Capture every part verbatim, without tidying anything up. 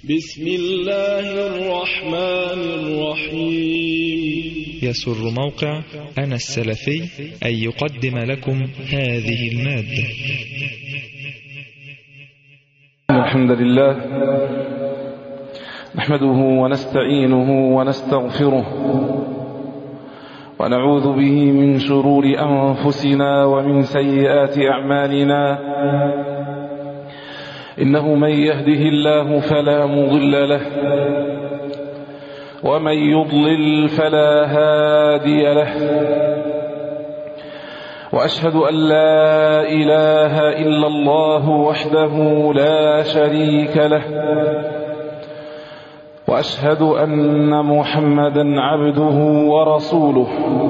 بسم الله الرحمن الرحيم. يسر موقع أنا السلفي أن يقدم لكم هذه المادة. الحمد لله نحمده ونستعينه ونستغفره ونعوذ به من شرور أنفسنا ومن سيئات أعمالنا. إنه من يهده الله فلا مضل له ومن يضلل فلا هادي له، وأشهد أن لا إله إلا الله وحده لا شريك له، وأشهد أن محمدا عبده ورسوله.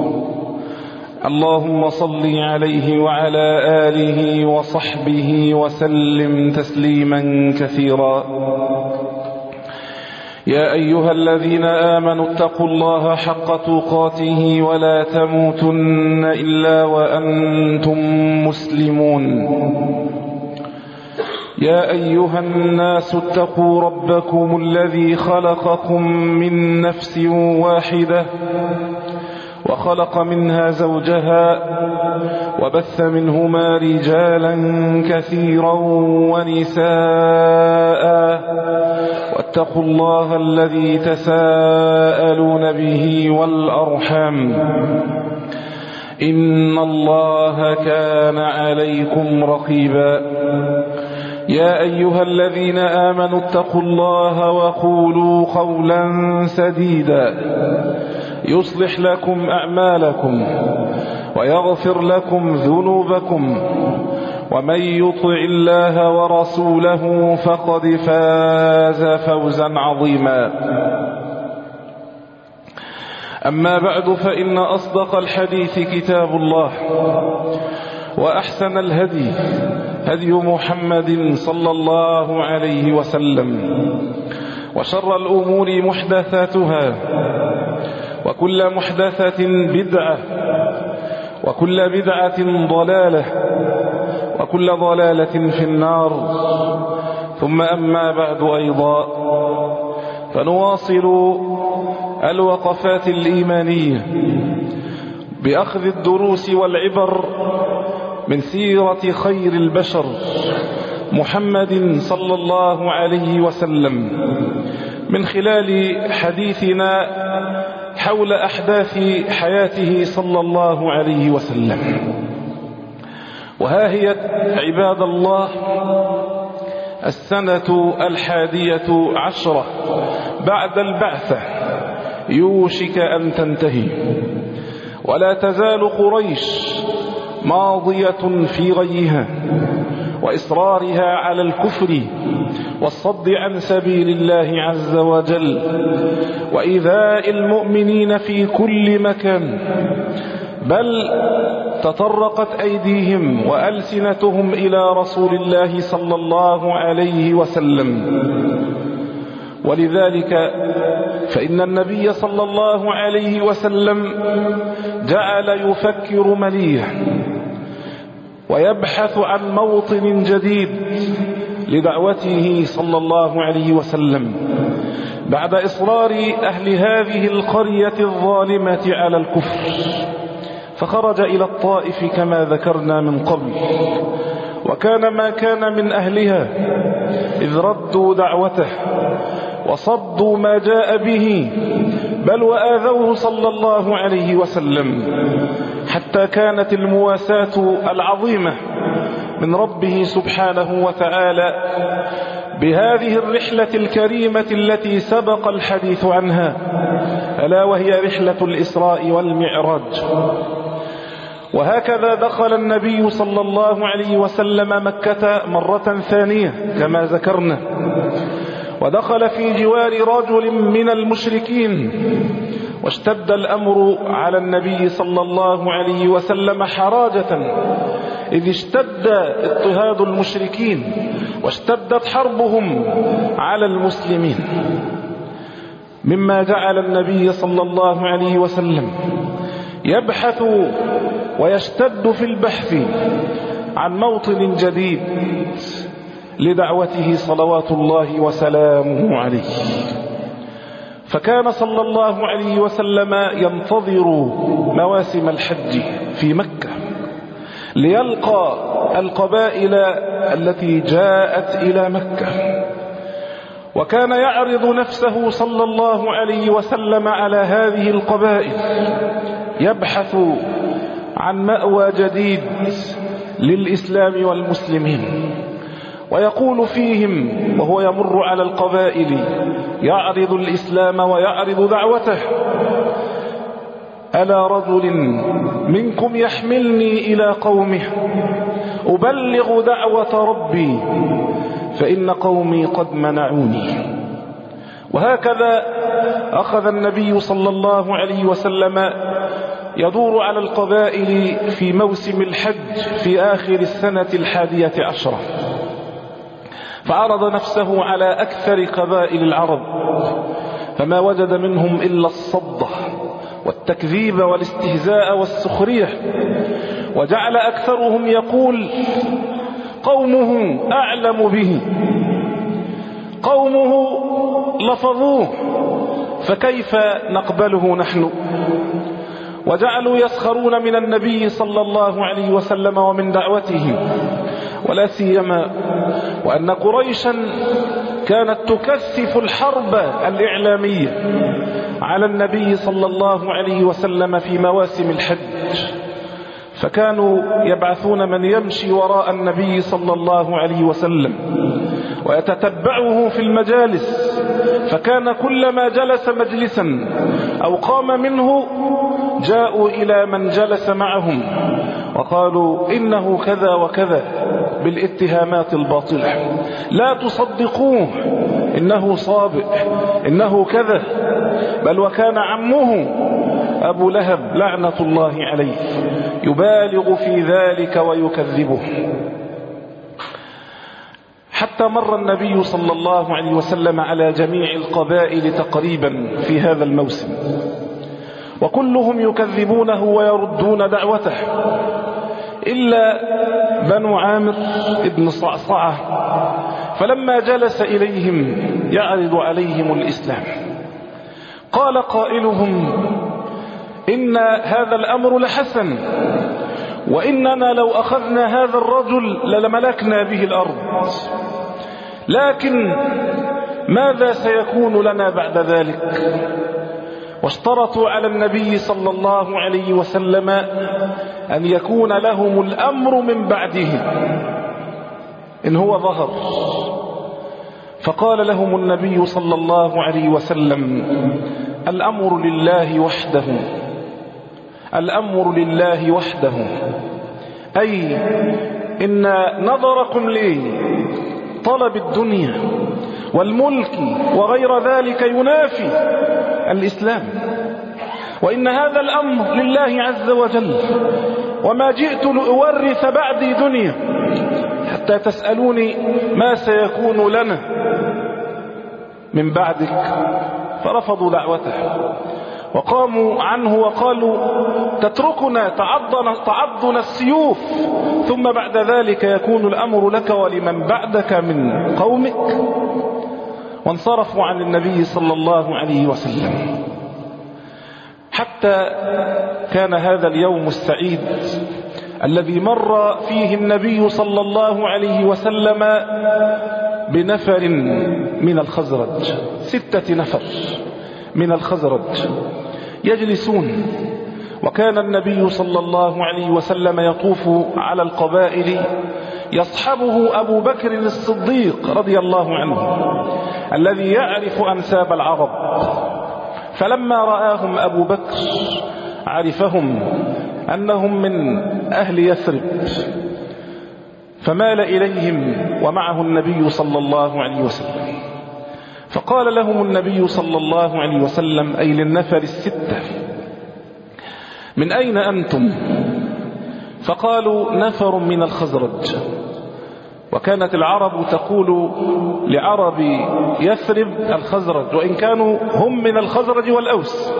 اللهم صل عليه وعلى آله وصحبه وسلم تسليما كثيرا. يا أيها الذين آمنوا اتقوا الله حق تقاته ولا تموتن إلا وأنتم مسلمون. يا أيها الناس اتقوا ربكم الذي خلقكم من نفس واحدة وخلق منها زوجها وبث منهما رجالا كثيرا ونساء، واتقوا الله الذي تساءلون به والأرحام إن الله كان عليكم رقيبا. يا أيها الذين آمنوا اتقوا الله وقولوا قولا سديدا يصلح لكم أعمالكم ويغفر لكم ذنوبكم، ومن يطع الله ورسوله فقد فاز فوزا عظيما. أما بعد، فإن أصدق الحديث كتاب الله، وأحسن الهدي هدي محمد صلى الله عليه وسلم، وشر الأمور محدثاتها، وكل محدثة بدعة، وكل بدعة ضلالة، وكل ضلالة في النار. ثم أما بعد أيضا، فنواصل الوقفات الإيمانية بأخذ الدروس والعبر من سيرة خير البشر محمد صلى الله عليه وسلم، من خلال حديثنا حول أحداث حياته صلى الله عليه وسلم. وها هي عباد الله السنة الحادية عشرة بعد البعثة، يوشك أن تنتهي، ولا تزال قريش ماضية في غيها وإصرارها على الكفر والصد عن سبيل الله عز وجل، وإيذاء المؤمنين في كل مكان، بل تطرقت أيديهم وألسنتهم إلى رسول الله صلى الله عليه وسلم. ولذلك فإن النبي صلى الله عليه وسلم جعل يفكر مليا ويبحث عن موطن جديد لدعوته صلى الله عليه وسلم بعد إصرار أهل هذه القرية الظالمة على الكفر، فخرج إلى الطائف كما ذكرنا من قبل، وكان ما كان من أهلها إذ ردوا دعوته وصدوا ما جاء به، بل وآذوه صلى الله عليه وسلم، حتى كانت المواساة العظيمة من ربه سبحانه وتعالى بهذه الرحلة الكريمة التي سبق الحديث عنها، ألا وهي رحلة الإسراء والمعراج. وهكذا دخل النبي صلى الله عليه وسلم مكة مرة ثانية كما ذكرنا، ودخل في جوار رجل من المشركين، واشتد الأمر على النبي صلى الله عليه وسلم حراجة، إذ اشتد اضطهاد المشركين واشتدت حربهم على المسلمين، مما جعل النبي صلى الله عليه وسلم يبحث ويشتد في البحث عن موطن جديد لدعوته صلوات الله وسلامه عليه. فكان صلى الله عليه وسلم ينتظر مواسم الحج في مكة ليلقى القبائل التي جاءت إلى مكة، وكان يعرض نفسه صلى الله عليه وسلم على هذه القبائل، يبحث عن مأوى جديد للإسلام والمسلمين، ويقول فيهم وهو يمر على القبائل يعرض الإسلام ويعرض دعوته: ألا رجل منكم يحملني إلى قومه أبلغ دعوة ربي فإن قومي قد منعوني. وهكذا أخذ النبي صلى الله عليه وسلم يدور على القبائل في موسم الحج في آخر السنة الحادية عشرة، فعرض نفسه على أكثر قبائل العرب، فما وجد منهم إلا الصدة والتكذيب والاستهزاء والسخرية، وجعل أكثرهم يقول: قومه أعلم به، قومه لفظوه، فكيف نقبله نحن؟ وجعلوا يسخرون من النبي صلى الله عليه وسلم ومن دعوته، ولا سيما وأن قريشا كانت تكثف الحرب الإعلامية على النبي صلى الله عليه وسلم في مواسم الحج، فكانوا يبعثون من يمشي وراء النبي صلى الله عليه وسلم ويتتبعه في المجالس، فكان كلما جلس مجلسا أو قام منه جاءوا إلى من جلس معهم وقالوا: إنه كذا وكذا، بالاتهامات الباطلة، لا تصدقوه، إنه صابئ، إنه كذا. بل وكان عمه أبو لهب لعنة الله عليه يبالغ في ذلك ويكذبه، حتى مر النبي صلى الله عليه وسلم على جميع القبائل تقريبا في هذا الموسم، وكلهم يكذبونه ويردون دعوته، إلا بنو عامر ابن صعصعة، فلما جلس إليهم يعرض عليهم الإسلام قال قائلهم: إن هذا الأمر لحسن، وإننا لو أخذنا هذا الرجل للملكنا به الأرض، لكن ماذا سيكون لنا بعد ذلك؟ واشترطوا على النبي صلى الله عليه وسلم أن يكون لهم الأمر من بعده إن هو ظهر. فقال لهم النبي صلى الله عليه وسلم: الأمر لله وحده، الأمر لله وحده، أي إن نظركم لي طلب الدنيا والملك وغير ذلك ينافي الإسلام، وإن هذا الأمر لله عز وجل، وما جئت لأورث بعدي دنيا حتى تسألوني ما سيكون لنا من بعدك. فرفضوا دعوته وقاموا عنه وقالوا: تتركنا تعضنا, تعضنا السيوف، ثم بعد ذلك يكون الأمر لك ولمن بعدك من قومك. وانصرفوا عن النبي صلى الله عليه وسلم، حتى كان هذا اليوم السعيد الذي مر فيه النبي صلى الله عليه وسلم بنفر من الخزرج، ستة نفر من الخزرج يجلسون، وكان النبي صلى الله عليه وسلم يطوف على القبائل، يصحبه أبو بكر الصديق رضي الله عنه الذي يعرف أنساب العرب. فلما رآهم أبو بكر عرفهم أنهم من أهل يثرب، فمال إليهم ومعه النبي صلى الله عليه وسلم، فقال لهم النبي صلى الله عليه وسلم، أي للنفر الستة: من أين أنتم؟ فقالوا: نفر من الخزرج. وكانت العرب تقول لعرب يثرب الخزرج، وإن كانوا هم من الخزرج والأوس.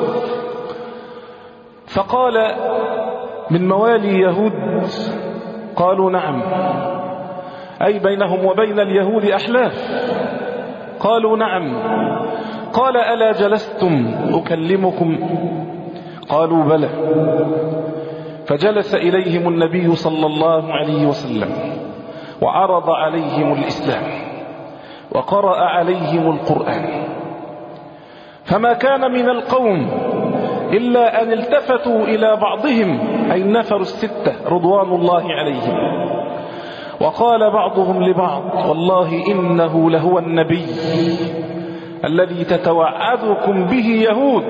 فقال: من موالي يهود؟ قالوا: نعم. أي بينهم وبين اليهود أحلاف. قالوا نعم. قال ألا جلستم أكلمكم؟ قالوا بلى. فجلس إليهم النبي صلى الله عليه وسلم وعرض عليهم الإسلام وقرأ عليهم القرآن، فما كان من القوم إلا أن التفتوا إلى بعضهم، أي النفر الستة رضوان الله عليهم، وقال بعضهم لبعض والله إنه لهو النبي الذي تتوعدكم به يهود،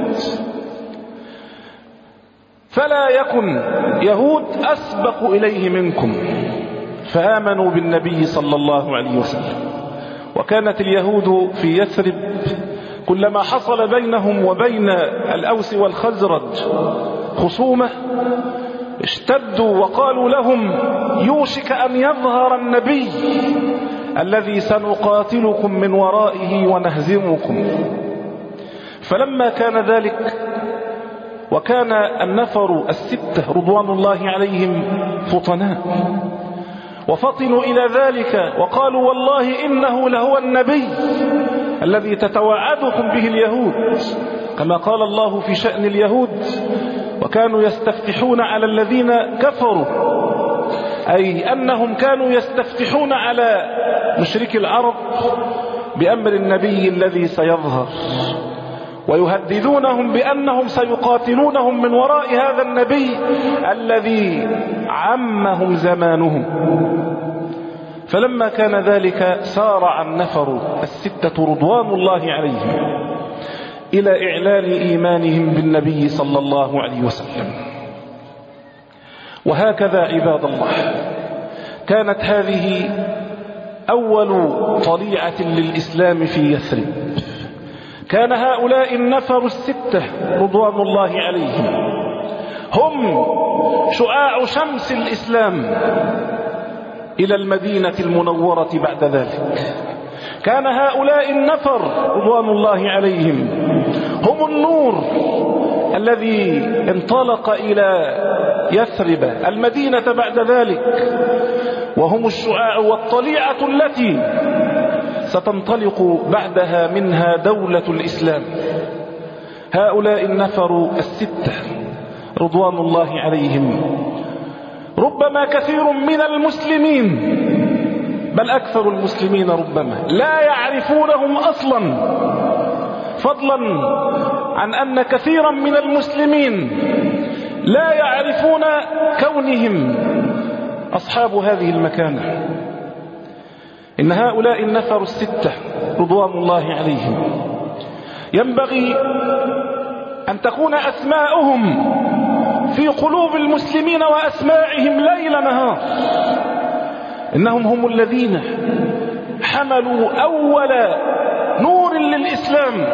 فلا يكن يهود أسبق إليه منكم. فآمنوا بالنبي صلى الله عليه وسلم. وكانت اليهود في يثرب كلما حصل بينهم وبين الأوس والخزرج خصومة اشتدوا وقالوا لهم يوشك أن يظهر النبي الذي سنقاتلكم من ورائه ونهزمكم. فلما كان ذلك وكان النفر الستة رضوان الله عليهم فطناء وفطنوا إلى ذلك وقالوا والله إنه لهو النبي الذي تتوعدكم به اليهود، كما قال الله في شأن اليهود وكانوا يستفتحون على الذين كفروا، أي أنهم كانوا يستفتحون على مشرك العرب بأمر النبي الذي سيظهر، ويهددونهم بأنهم سيقاتلونهم من وراء هذا النبي الذي عمهم زمانهم. فلما كان ذلك سارع النفر الستة رضوان الله عليهم إلى إعلان إيمانهم بالنبي صلى الله عليه وسلم. وهكذا عباد الله كانت هذه أول طليعة للإسلام في يثرب. كان هؤلاء النفر الستة رضوان الله عليهم هم شعاع شمس الإسلام إلى المدينة المنورة بعد ذلك. كان هؤلاء النفر رضوان الله عليهم هم النور الذي انطلق إلى يثرب المدينة بعد ذلك، وهم الشعاع والطليعة التي ستنطلق بعدها منها دولة الإسلام. هؤلاء النفر الستة رضوان الله عليهم ربما كثير من المسلمين بل أكثر المسلمين ربما لا يعرفونهم أصلا، فضلا عن أن كثيرا من المسلمين لا يعرفون كونهم أصحاب هذه المكانة. إن هؤلاء النفر الستة رضوان الله عليهم ينبغي أن تكون أسماؤهم في قلوب المسلمين وأسماعهم ليل نهار. إنهم هم الذين حملوا أول نور للإسلام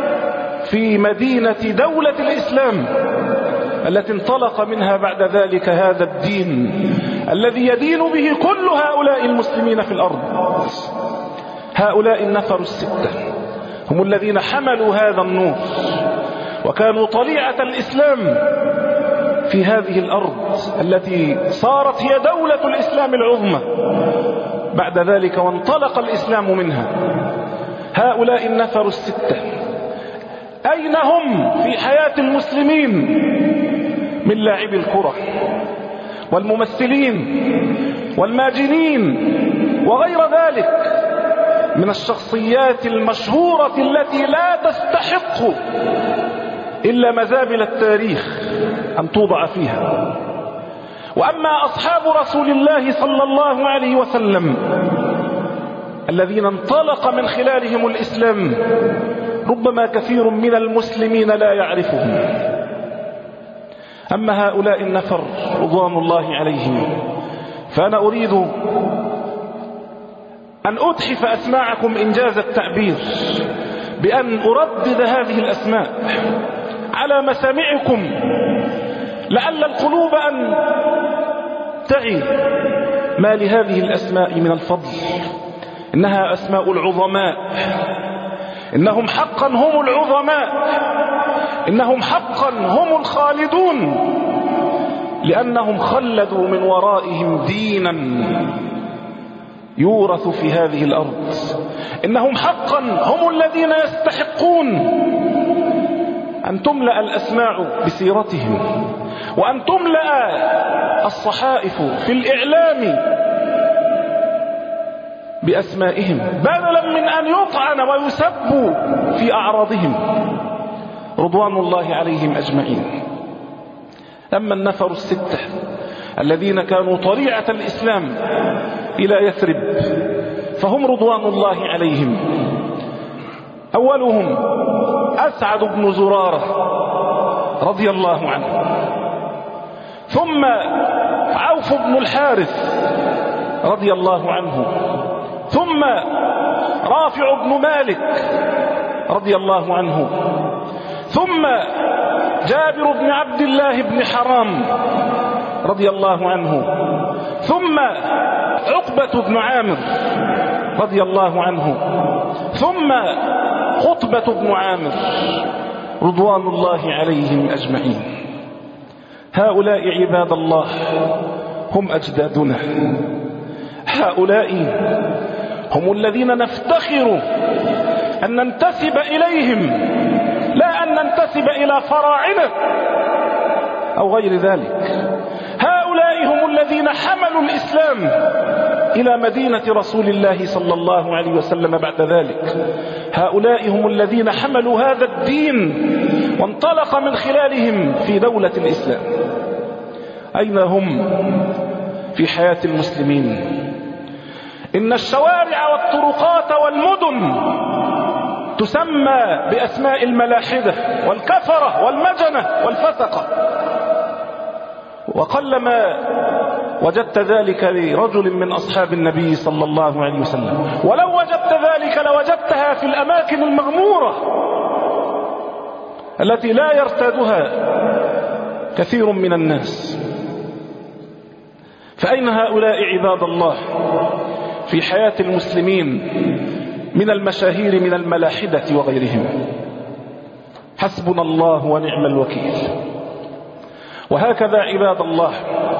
في مدينة دولة الإسلام التي انطلق منها بعد ذلك هذا الدين الذي يدين به كل هؤلاء المسلمين في الأرض. هؤلاء النفر الستة هم الذين حملوا هذا النور وكانوا طليعة الإسلام في هذه الأرض التي صارت هي دولة الإسلام العظمى بعد ذلك وانطلق الإسلام منها. هؤلاء النفر الستة أين هم في حياة المسلمين من لاعبي الكرة والممثلين والماجنين وغير ذلك من الشخصيات المشهورة التي لا تستحق إلا مزابل التاريخ أن توضع فيها. وأما أصحاب رسول الله صلى الله عليه وسلم الذين انطلق من خلالهم الإسلام ربما كثير من المسلمين لا يعرفهم. أما هؤلاء النفر رضوان الله عليهم فأنا أريد أن أتحف أسماعكم إنجاز التعبير بأن أردد هذه الأسماء على مسامعكم لعل القلوب أن تعي ما لهذه الأسماء من الفضل. إنها أسماء العظماء، إنهم حقا هم العظماء، إنهم حقا هم الخالدون، لأنهم خلدوا من ورائهم دينا يورث في هذه الأرض. إنهم حقا هم الذين يستحقون أن تملأ الأسماع بسيرتهم، وأن تملأ الصحائف في الإعلام بأسمائهم، بدلا من أن يطعن ويسب في أعراضهم رضوان الله عليهم أجمعين. أما النفر الستة الذين كانوا طليعة الإسلام إلى يثرب فهم رضوان الله عليهم. أولهم أسعد بن زرارة رضي الله عنه، ثم عوف بن الحارث رضي الله عنه، ثم رافع بن مالك رضي الله عنه، ثم جابر بن عبد الله بن حرام رضي الله عنه، ثم عقبة بن عامر رضي الله عنه، ثم قطبة بن عامر رضوان الله عليهم أجمعين. هؤلاء عباد الله هم أجدادنا، هؤلاء هم الذين نفتخر أن ننتسب إليهم، لا أن ننتسب إلى فراعنة أو غير ذلك. هؤلاء هم الذين حملوا الإسلام إلى مدينة رسول الله صلى الله عليه وسلم بعد ذلك. هؤلاء هم الذين حملوا هذا الدين وانطلق من خلالهم في دولة الإسلام. أين هم في حياة المسلمين؟ إن الشوارع والطرقات والمدن تسمى بأسماء الملاحدة والكفرة والمجنة والفسقة، وقلما وجدت ذلك لرجل من أصحاب النبي صلى الله عليه وسلم، ولو وجدت ذلك لوجدتها في الأماكن المغمورة التي لا يرتادها كثير من الناس. فأين هؤلاء عباد الله في حياة المسلمين من المشاهير من الملاحدة وغيرهم؟ حسبنا الله ونعم الوكيل. وهكذا عباد الله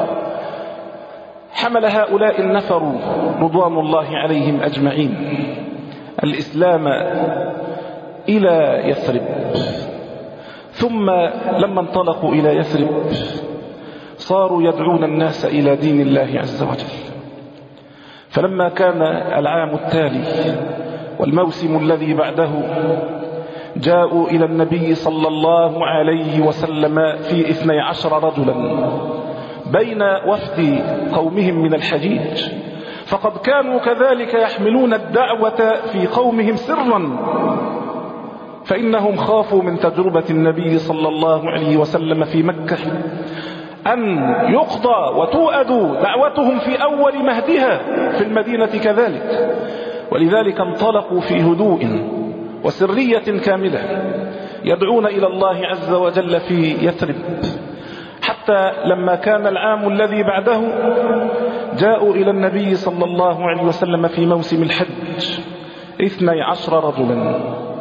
حمل هؤلاء النفر رضوان الله عليهم أجمعين الإسلام إلى يثرب، ثم لما انطلقوا إلى يثرب صاروا يدعون الناس إلى دين الله عز وجل. فلما كان العام التالي والموسم الذي بعده جاءوا إلى النبي صلى الله عليه وسلم في اثني عشر رجلا بين وفد قومهم من الحجيج، فقد كانوا كذلك يحملون الدعوة في قومهم سرا، فإنهم خافوا من تجربة النبي صلى الله عليه وسلم في مكة أن يقضى وتؤد دعوتهم في أول مهدها في المدينة كذلك، ولذلك انطلقوا في هدوء وسرية كاملة يدعون إلى الله عز وجل في يثرب، حتى لما كان العام الذي بعده جاءوا إلى النبي صلى الله عليه وسلم في موسم الحج اثني عشر رجلا،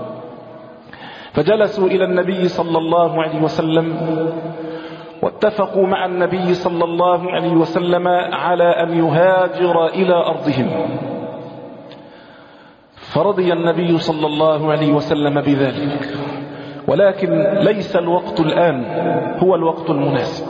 فجلسوا إلى النبي صلى الله عليه وسلم واتفقوا مع النبي صلى الله عليه وسلم على أن يهاجر إلى أرضهم، فرضي النبي صلى الله عليه وسلم بذلك، ولكن ليس الوقت الآن هو الوقت المناسب.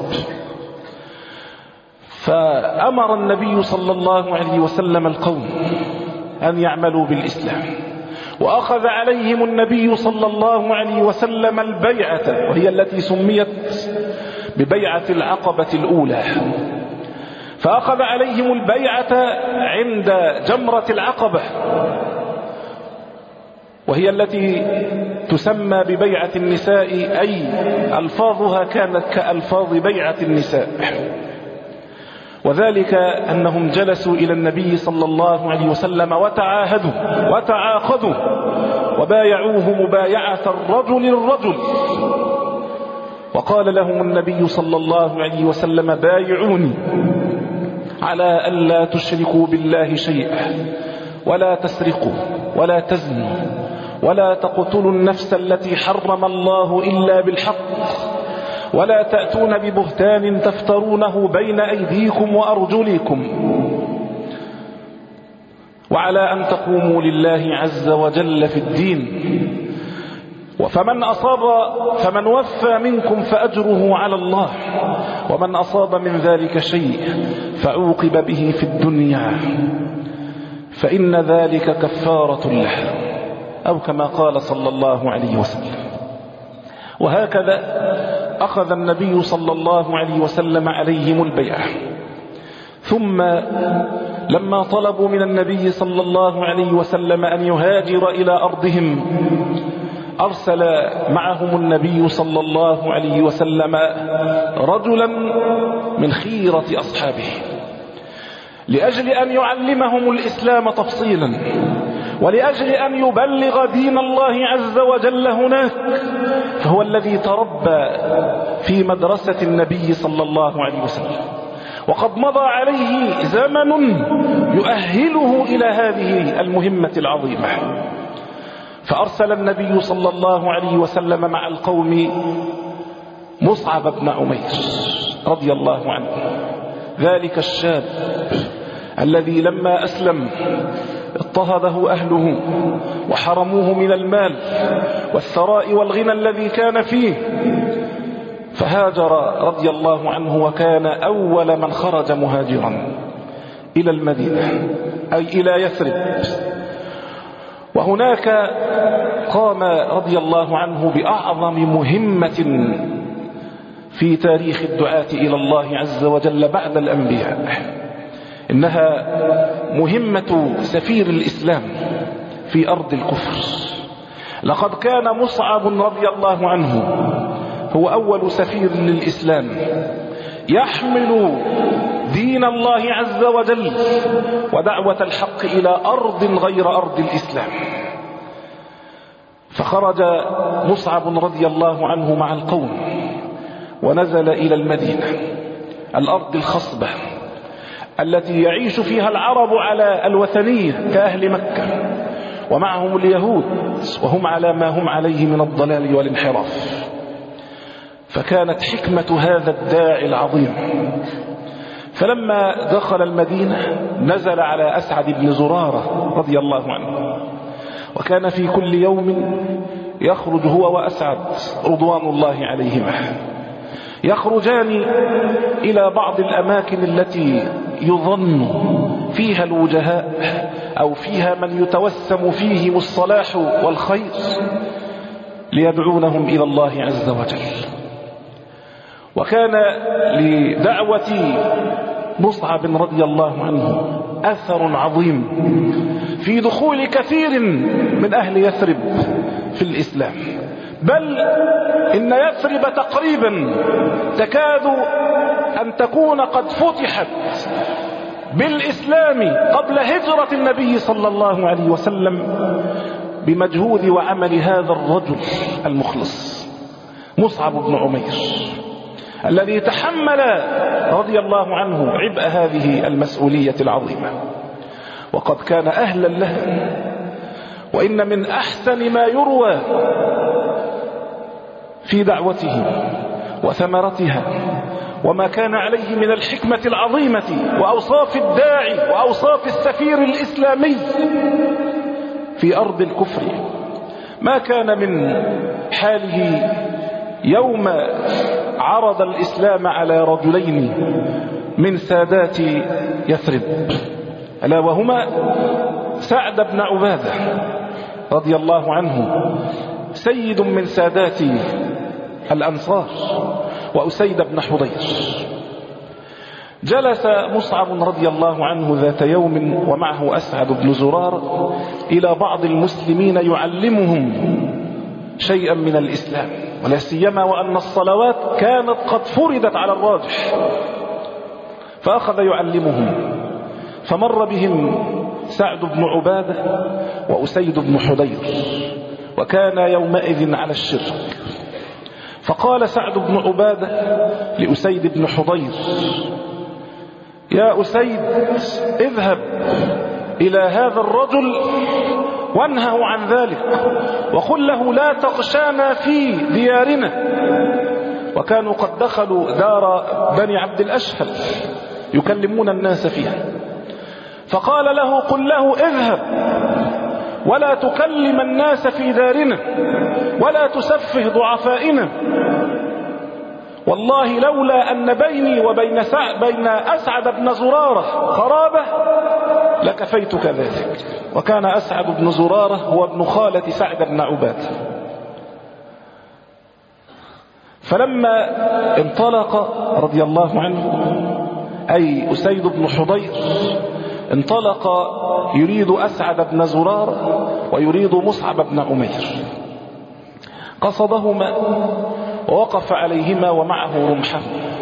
فأمر النبي صلى الله عليه وسلم القوم أن يعملوا بالإسلام، وأخذ عليهم النبي صلى الله عليه وسلم البيعة، وهي التي سميت ببيعة العقبة الأولى. فأخذ عليهم البيعة عند جمرة العقبة، وهي التي تسمى ببيعة النساء، أي ألفاظها كانت كألفاظ بيعة النساء، وذلك أنهم جلسوا إلى النبي صلى الله عليه وسلم وتعاهدوا وتعاقدوا وبايعوه مبايعة الرجل الرجل، وقال لهم النبي صلى الله عليه وسلم بايعوني على ألا تشركوا بالله شيئا، ولا تسرقوا ولا تزنوا ولا تقتلوا النفس التي حرم الله إلا بالحق، ولا تأتون ببهتان تفترونه بين أيديكم وأرجلكم. وعلى أن تقوموا لله عز وجل في الدين. فمن أصاب فمن وفى منكم فأجره على الله، ومن أصاب من ذلك شيء فعوقب به في الدنيا فإن ذلك كفارة له، أو كما قال صلى الله عليه وسلم. وهكذا أخذ النبي صلى الله عليه وسلم عليهم البيعة. ثم لما طلبوا من النبي صلى الله عليه وسلم أن يهاجر إلى أرضهم أرسل معهم النبي صلى الله عليه وسلم رجلا من خيرة أصحابه لأجل أن يعلمهم الإسلام تفصيلا، ولأجل أن يبلغ دين الله عز وجل هناك، فهو الذي تربى في مدرسة النبي صلى الله عليه وسلم، وقد مضى عليه زمن يؤهله إلى هذه المهمة العظيمة. فأرسل النبي صلى الله عليه وسلم مع القوم مصعب بن عمير رضي الله عنه، ذلك الشاب الذي لما أسلم اضطهده أهله وحرموه من المال والثراء والغنى الذي كان فيه، فهاجر رضي الله عنه وكان أول من خرج مهاجرا إلى المدينة أي إلى يثرب. وهناك قام رضي الله عنه بأعظم مهمة في تاريخ الدعاة إلى الله عز وجل بعد الأنبياء، إنها مهمة سفير الإسلام في أرض الكفر. لقد كان مصعب رضي الله عنه هو أول سفير للإسلام يحمل دين الله عز وجل ودعوة الحق إلى أرض غير أرض الإسلام. فخرج مصعب رضي الله عنه مع القوم ونزل إلى المدينة، الأرض الخصبة التي يعيش فيها العرب على الوثنية كأهل مكة، ومعهم اليهود وهم على ما هم عليه من الضلال والانحراف. فكانت حكمة هذا الداعي العظيم، فلما دخل المدينة نزل على أسعد بن زرارة رضي الله عنه، وكان في كل يوم يخرج هو وأسعد رضوان الله عليهما، يخرجان إلى بعض الأماكن التي يظن فيها الوجهاء أو فيها من يتوسم فيهم الصلاح والخير ليدعونهم إلى الله عز وجل. وكان لدعوة مصعب رضي الله عنه أثر عظيم في دخول كثير من أهل يثرب في الإسلام، بل إن يثرب تقريبا تكاد أن تكون قد فتحت بالإسلام قبل هجرة النبي صلى الله عليه وسلم بمجهود وعمل هذا الرجل المخلص مصعب بن عمير، الذي تحمل رضي الله عنه عبء هذه المسؤولية العظيمة، وقد كان أهلا له. وإن من أحسن ما يروى في دعوته وثمرتها وما كان عليه من الحكمة العظيمة وأوصاف الداعي وأوصاف السفير الإسلامي في أرض الكفر، ما كان من حاله يوم عرض الإسلام على رجلين من سادات يثرب، ألا وهما سعد بن عبادة رضي الله عنه سيد من سادات الأنصار، وأسيد بن حضير. جلس مصعب رضي الله عنه ذات يوم ومعه أسعد بن زرار إلى بعض المسلمين يعلمهم شيئا من الإسلام، ولا سيما وأن الصلوات كانت قد فرضت على الراجح، فأخذ يعلمهم. فمر بهم سعد بن عبادة وأسيد بن حضير، وكان يومئذ على الشرك. فقال سعد بن عبادة لأسيد بن حضير: يا أسيد، اذهب إلى هذا الرجل وانهه عن ذلك، وقل له لا تغشانا في ديارنا. وكانوا قد دخلوا دار بني عبد الأشهل يكلمون الناس فيها، فقال له: قل له اذهب ولا تكلم الناس في دارنا ولا تسفه ضعفائنا، والله لولا أن بيني وبين بين أسعد بن زرارة قرابة لكفيتك ذلك. وكان أسعد بن زرارة هو ابن خالة سعد بن عبادة. فلما انطلق رضي الله عنه أي أسيد بن حضير انطلق يريد أسعد بن زرارة ويريد مصعب بن عمير، قصدهما ووقف عليهما ومعه رمحه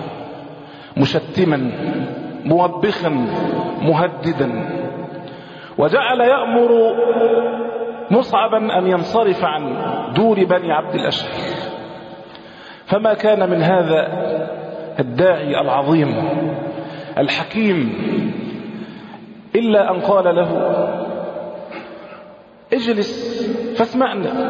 مشتما موبخا مهددا، وجعل يأمر مصعبا أن ينصرف عن دور بني عبد الأشهر. فما كان من هذا الداعي العظيم الحكيم إلا أن قال له: اجلس فاسمعنا،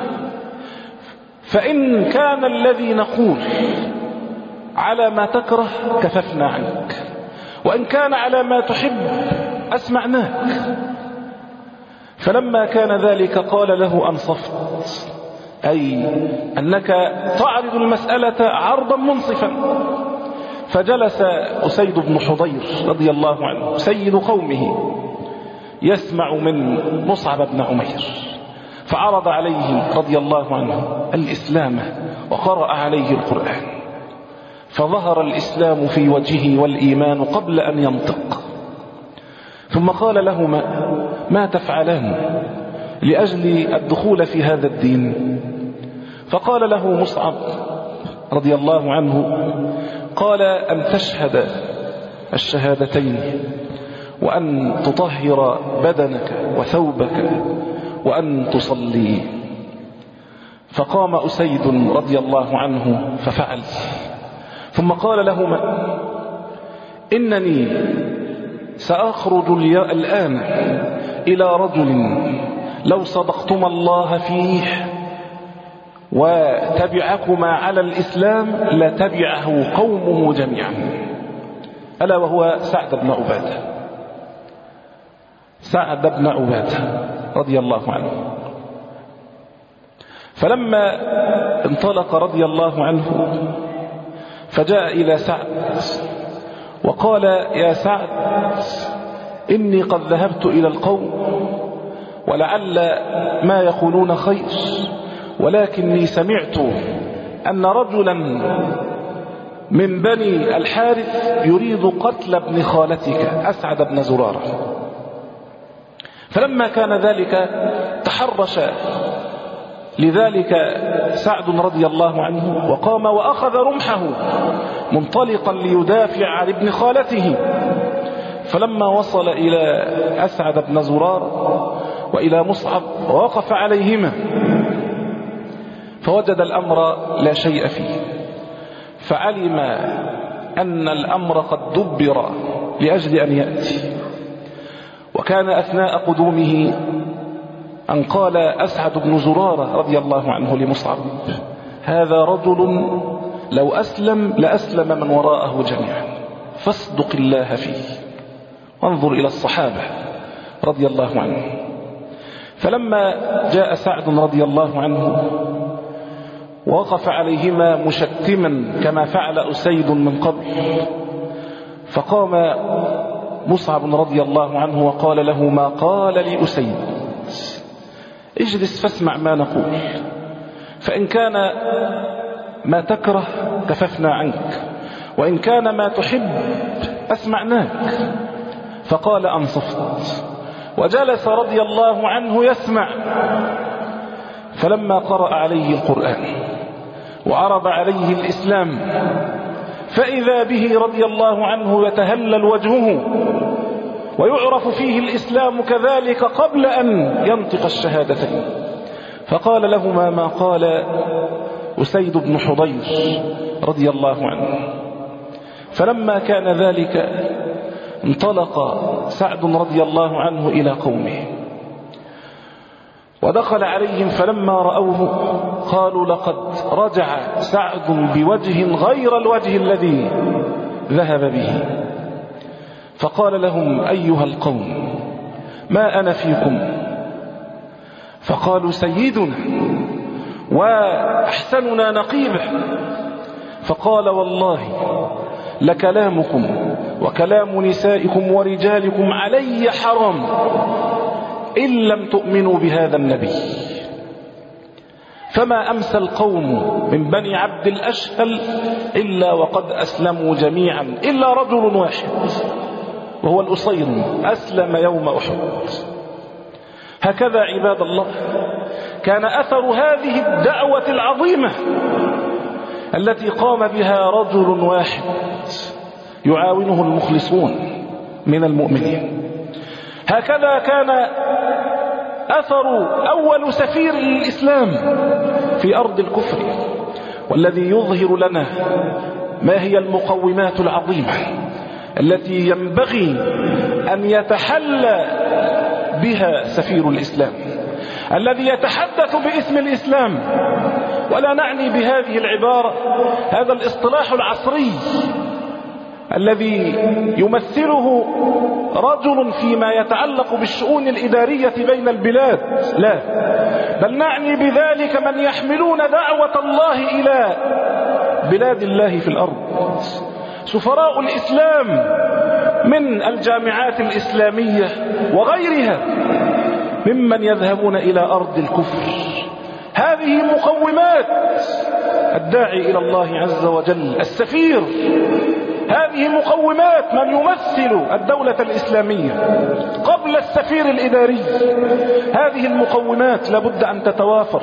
فإن كان الذي نقول على ما تكره كففنا عنك، وإن كان على ما تحب أسمعناك. فلما كان ذلك قال له: أنصفت، أي أنك تعرض المسألة عرضا منصفا. فجلس أسيد بن حضير رضي الله عنه سيد قومه يسمع من مصعب بن عمير، فعرض عليه رضي الله عنه الإسلام وقرأ عليه القرآن، فظهر الإسلام في وجهه والإيمان قبل أن ينطق. ثم قال لهما: ما تفعلان لأجل الدخول في هذا الدين؟ فقال له مصعب رضي الله عنه: قال أن تشهد الشهادتين، وأن تطهر بدنك وثوبك، وأن تصلي. فقام أسيد رضي الله عنه ففعل. ثم قال لهما: إنني سأخرج الآن إلى رجل لو صدقتما الله فيه وتبعكما على الإسلام لتبعه قومه جميعا، ألا وهو سعد بن عبادة. سعد بن عبادة رضي الله عنه. فلما انطلق رضي الله عنه فجاء إلى سعد وقال: يا سعد، إني قد ذهبت إلى القوم ولعل ما يقولون خير، ولكني سمعت أن رجلا من بني الحارث يريد قتل ابن خالتك أسعد بن زرارة. فلما كان ذلك تحرش لذلك سعد رضي الله عنه وقام وأخذ رمحه منطلقا ليدافع عن ابن خالته. فلما وصل إلى أسعد بن زرارة وإلى مصعب ووقف عليهما فوجد الأمر لا شيء فيه، فعلم أن الأمر قد دبر لأجل أن يأتي. وكان أثناء قدومه أن قال أسعد بن زرارة رضي الله عنه لمصعب: هذا رجل لو أسلم لأسلم من وراءه جميعا، فاصدق الله فيه. وانظر إلى الصحابة رضي الله عنه. فلما جاء سعد رضي الله عنه ووقف عليهما مشتما كما فعل أسيد من قبل، فقام مصعب رضي الله عنه وقال له ما قال لأسيد: اجلس فاسمع ما نقول، فإن كان ما تكره كففنا عنك، وإن كان ما تحب أسمعناك. فقال: أنصفت. وجلس رضي الله عنه يسمع. فلما قرأ عليه القرآن وعرض عليه الإسلام فإذا به رضي الله عنه يتهلل وجهه ويعرف فيه الإسلام كذلك قبل أن ينطق الشهادتين. فقال لهما ما قال أسيد بن حضير رضي الله عنه. فلما كان ذلك انطلق سعد رضي الله عنه إلى قومه ودخل عليهم، فلما رأوه قالوا: لقد رجع سعد بوجه غير الوجه الذي ذهب به. فقال لهم: أيها القوم، ما أنا فيكم؟ فقالوا سيدنا وأحسننا نقيبه. فقال والله لكلامكم وكلام نسائكم ورجالكم علي حرام إن لم تؤمنوا بهذا النبي. فما أمسى القوم من بني عبد الأشهل إلا وقد أسلموا جميعا إلا رجل واحد وهو الأصير أسلم يوم أحد. هكذا عباد الله كان أثر هذه الدعوة العظيمة التي قام بها رجل واحد يعاونه المخلصون من المؤمنين. هكذا كان أثر أول سفير للإسلام في أرض الكفر، والذي يظهر لنا ما هي المقومات العظيمة التي ينبغي أن يتحلى بها سفير الإسلام الذي يتحدث باسم الإسلام. ولا نعني بهذه العبارة هذا الاصطلاح العصري الذي يمثله رجل فيما يتعلق بالشؤون الإدارية بين البلاد، لا، بل نعني بذلك من يحملون دعوة الله إلى بلاد الله في الأرض. سفراء الإسلام من الجامعات الإسلامية وغيرها ممن يذهبون إلى أرض الكفر. هذه مقومات الداعي إلى الله عز وجل السفير، هذه مقومات من يمثل الدولة الإسلامية قبل السفير الإداري. هذه المقومات لابد أن تتوافر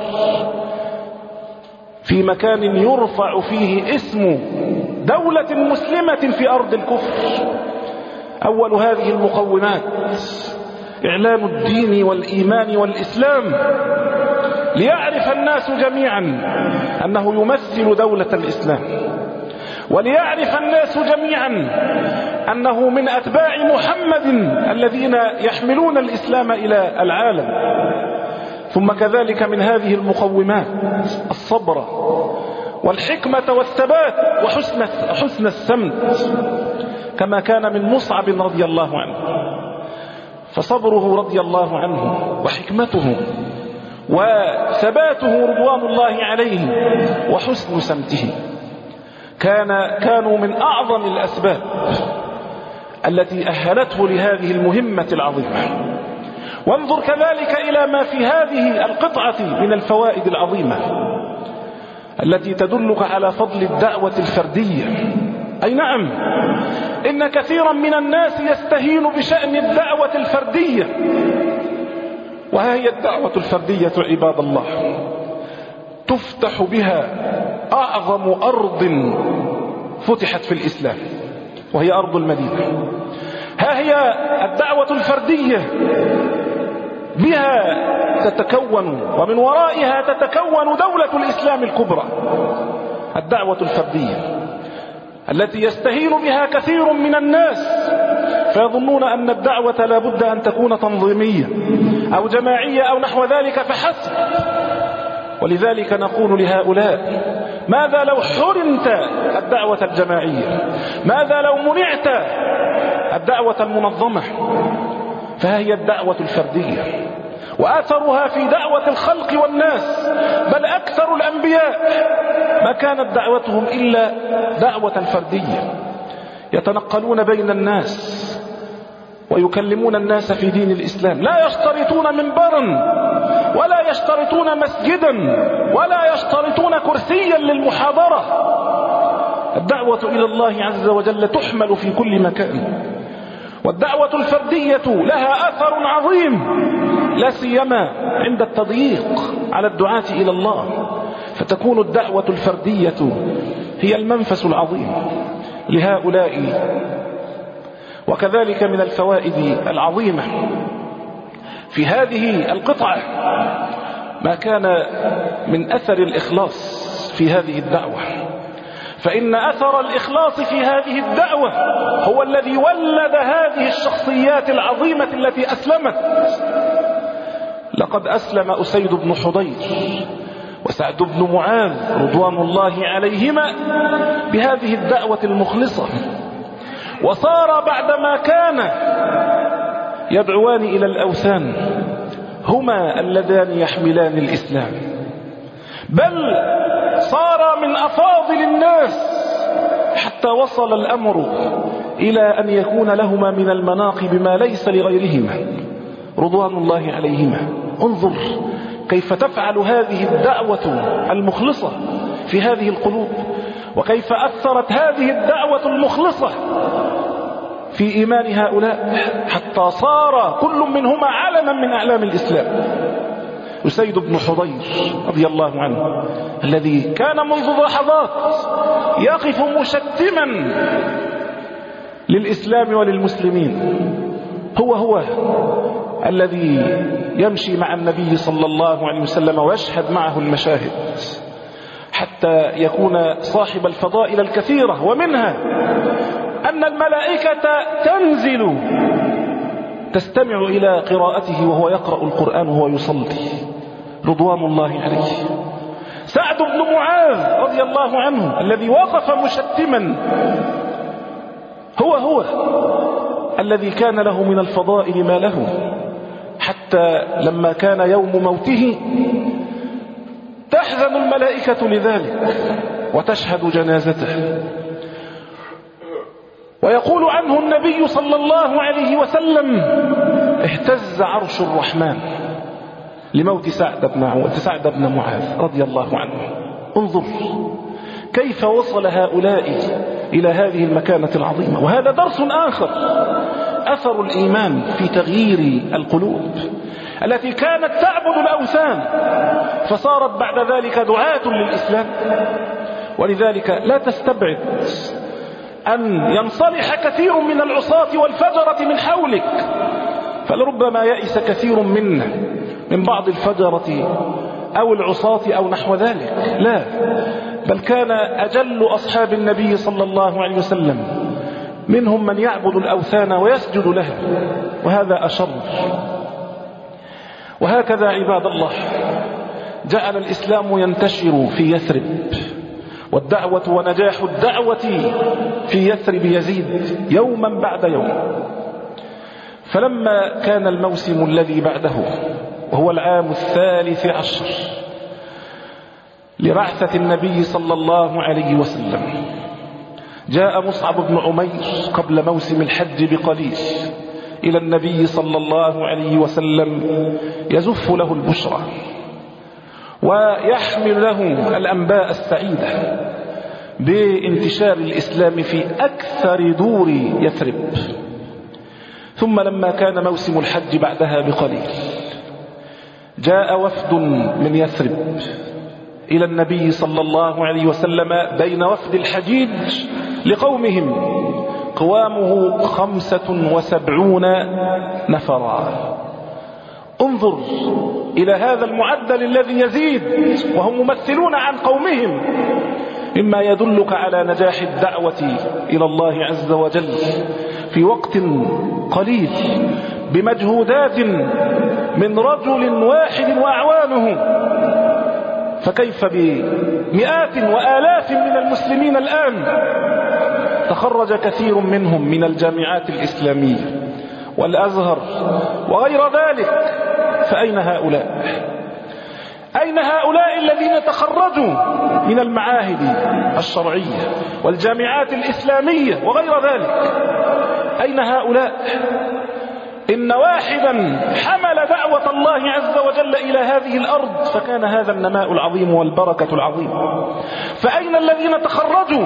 في مكان يرفع فيه اسم دولة مسلمة في أرض الكفر. أول هذه المقومات إعلان الدين والإيمان والإسلام، ليعرف الناس جميعا أنه يمثل دولة الإسلام، وليعرف الناس جميعا أنه من أتباع محمد الذين يحملون الإسلام إلى العالم. ثم كذلك من هذه المقومات الصبر والحكمة والثبات وحسن حسن السمت، كما كان من مصعب رضي الله عنه، فصبره رضي الله عنه وحكمته وثباته رضوان الله عليه وحسن سمته كان كانوا من أعظم الأسباب التي أهلته لهذه المهمة العظيمة. وانظر كذلك إلى ما في هذه القطعة من الفوائد العظيمة التي تدلك على فضل الدعوة الفردية. أي نعم، إن كثيرا من الناس يستهين بشأن الدعوة الفردية، وها هي الدعوة الفردية عباد الله تفتح بها أعظم أرض فتحت في الإسلام، وهي أرض المدينة. ها هي الدعوة الفردية بها تتكون ومن ورائها تتكون دولة الإسلام الكبرى. الدعوة الفردية التي يستهين بها كثير من الناس، فيظنون أن الدعوة لا بد أن تكون تنظيمية أو جماعية أو نحو ذلك فحسب. ولذلك نقول لهؤلاء: ماذا لو حرمت الدعوة الجماعية؟ ماذا لو منعت الدعوة المنظمة؟ فهي الدعوة الفردية، وآثرها في دعوة الخلق والناس، بل أكثر الأنبياء ما كانت دعوتهم إلا دعوة فردية، يتنقلون بين الناس ويكلمون الناس في دين الإسلام، لا يشترطون منبرا ولا يشترطون مسجدا ولا يشترطون كرسيا للمحاضرة. الدعوة إلى الله عز وجل تحمل في كل مكان، والدعوة الفردية لها أثر عظيم، لا سيما عند التضييق على الدعاة إلى الله، فتكون الدعوة الفردية هي المنفس العظيم لهؤلاء. وكذلك من الفوائد العظيمة في هذه القطعة ما كان من أثر الإخلاص في هذه الدعوة، فإن أثر الإخلاص في هذه الدعوة هو الذي ولد هذه الشخصيات العظيمة التي أسلمت. لقد أسلم أسيد بن حضير وسعد بن معاذ رضوان الله عليهما بهذه الدعوة المخلصة، وصار بعدما كان يدعوان إلى الأوثان هما اللذان يحملان الإسلام، بل صار من أفاضل الناس حتى وصل الأمر إلى أن يكون لهما من المناقب ما ليس لغيرهما رضوان الله عليهما. انظر كيف تفعل هذه الدعوة المخلصة في هذه القلوب، وكيف أثرت هذه الدعوة المخلصة في إيمان هؤلاء حتى صار كل منهما علما من أعلام الإسلام. أسيد بن حضير رضي الله عنه الذي كان منذ لحظات يقف مشتما للإسلام وللمسلمين، هو هو الذي يمشي مع النبي صلى الله عليه وسلم ويشهد معه المشاهد حتى يكون صاحب الفضائل الكثيرة، ومنها أن الملائكة تنزل تستمع إلى قراءته وهو يقرأ القرآن وهو يصلي رضوان الله عليه. سعد بن معاذ رضي الله عنه الذي وقف مشتما هو هو الذي كان له من الفضائل ما له، حتى لما كان يوم موته تحزن الملائكة لذلك وتشهد جنازته. ويقول عنه النبي صلى الله عليه وسلم اهتز عرش الرحمن لموت سعد بن سعد بن معاذ رضي الله عنه. انظر كيف وصل هؤلاء إلى هذه المكانة العظيمة. وهذا درس آخر، أثر الإيمان في تغيير القلوب التي كانت تعبد الأوثان فصارت بعد ذلك دعاة للإسلام. ولذلك لا تستبعد أن ينصلح كثير من العصاة والفجرة من حولك، فلربما يئس كثير منا من بعض الفجرة أو العصاة أو نحو ذلك، لا، بل كان أجل أصحاب النبي صلى الله عليه وسلم منهم من يعبد الأوثان ويسجد لها، وهذا أشر. وهكذا عباد الله جعل الإسلام ينتشر في يثرب، والدعوة ونجاح الدعوة في يثرب يزيد يوما بعد يوم. فلما كان الموسم الذي بعده وهو العام الثالث عشر لبعثة النبي صلى الله عليه وسلم، جاء مصعب بن عمير قبل موسم الحج بقليل إلى النبي صلى الله عليه وسلم يزف له البشرى ويحمل له الأنباء السعيدة بانتشار الإسلام في أكثر دور يثرب. ثم لما كان موسم الحج بعدها بقليل جاء وفد من يثرب إلى النبي صلى الله عليه وسلم بين وفد الحجيج لقومهم قوامه خمسة وسبعون نفرا. انظر إلى هذا المعدل الذي يزيد وهم ممثلون عن قومهم، مما يدلك على نجاح الدعوة إلى الله عز وجل في وقت قليل بمجهودات من رجل واحد وأعوانه. فكيف بمئات وآلاف من المسلمين الآن تخرج كثير منهم من الجامعات الإسلامية والأزهر وغير ذلك، فأين هؤلاء؟ أين هؤلاء الذين تخرجوا من المعاهد الشرعية والجامعات الإسلامية وغير ذلك؟ أين هؤلاء؟ إن واحدا حمل دعوة الله عز وجل إلى هذه الأرض فكان هذا النماء العظيم والبركة العظيمة. فأين الذين تخرجوا